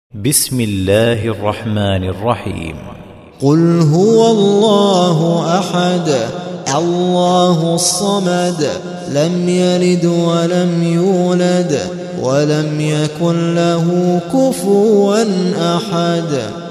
بسم الله الرحمن الرحيم. قل هو الله أحد الله الصمد لم يلد ولم يولد ولم يكن له كفوا أحد.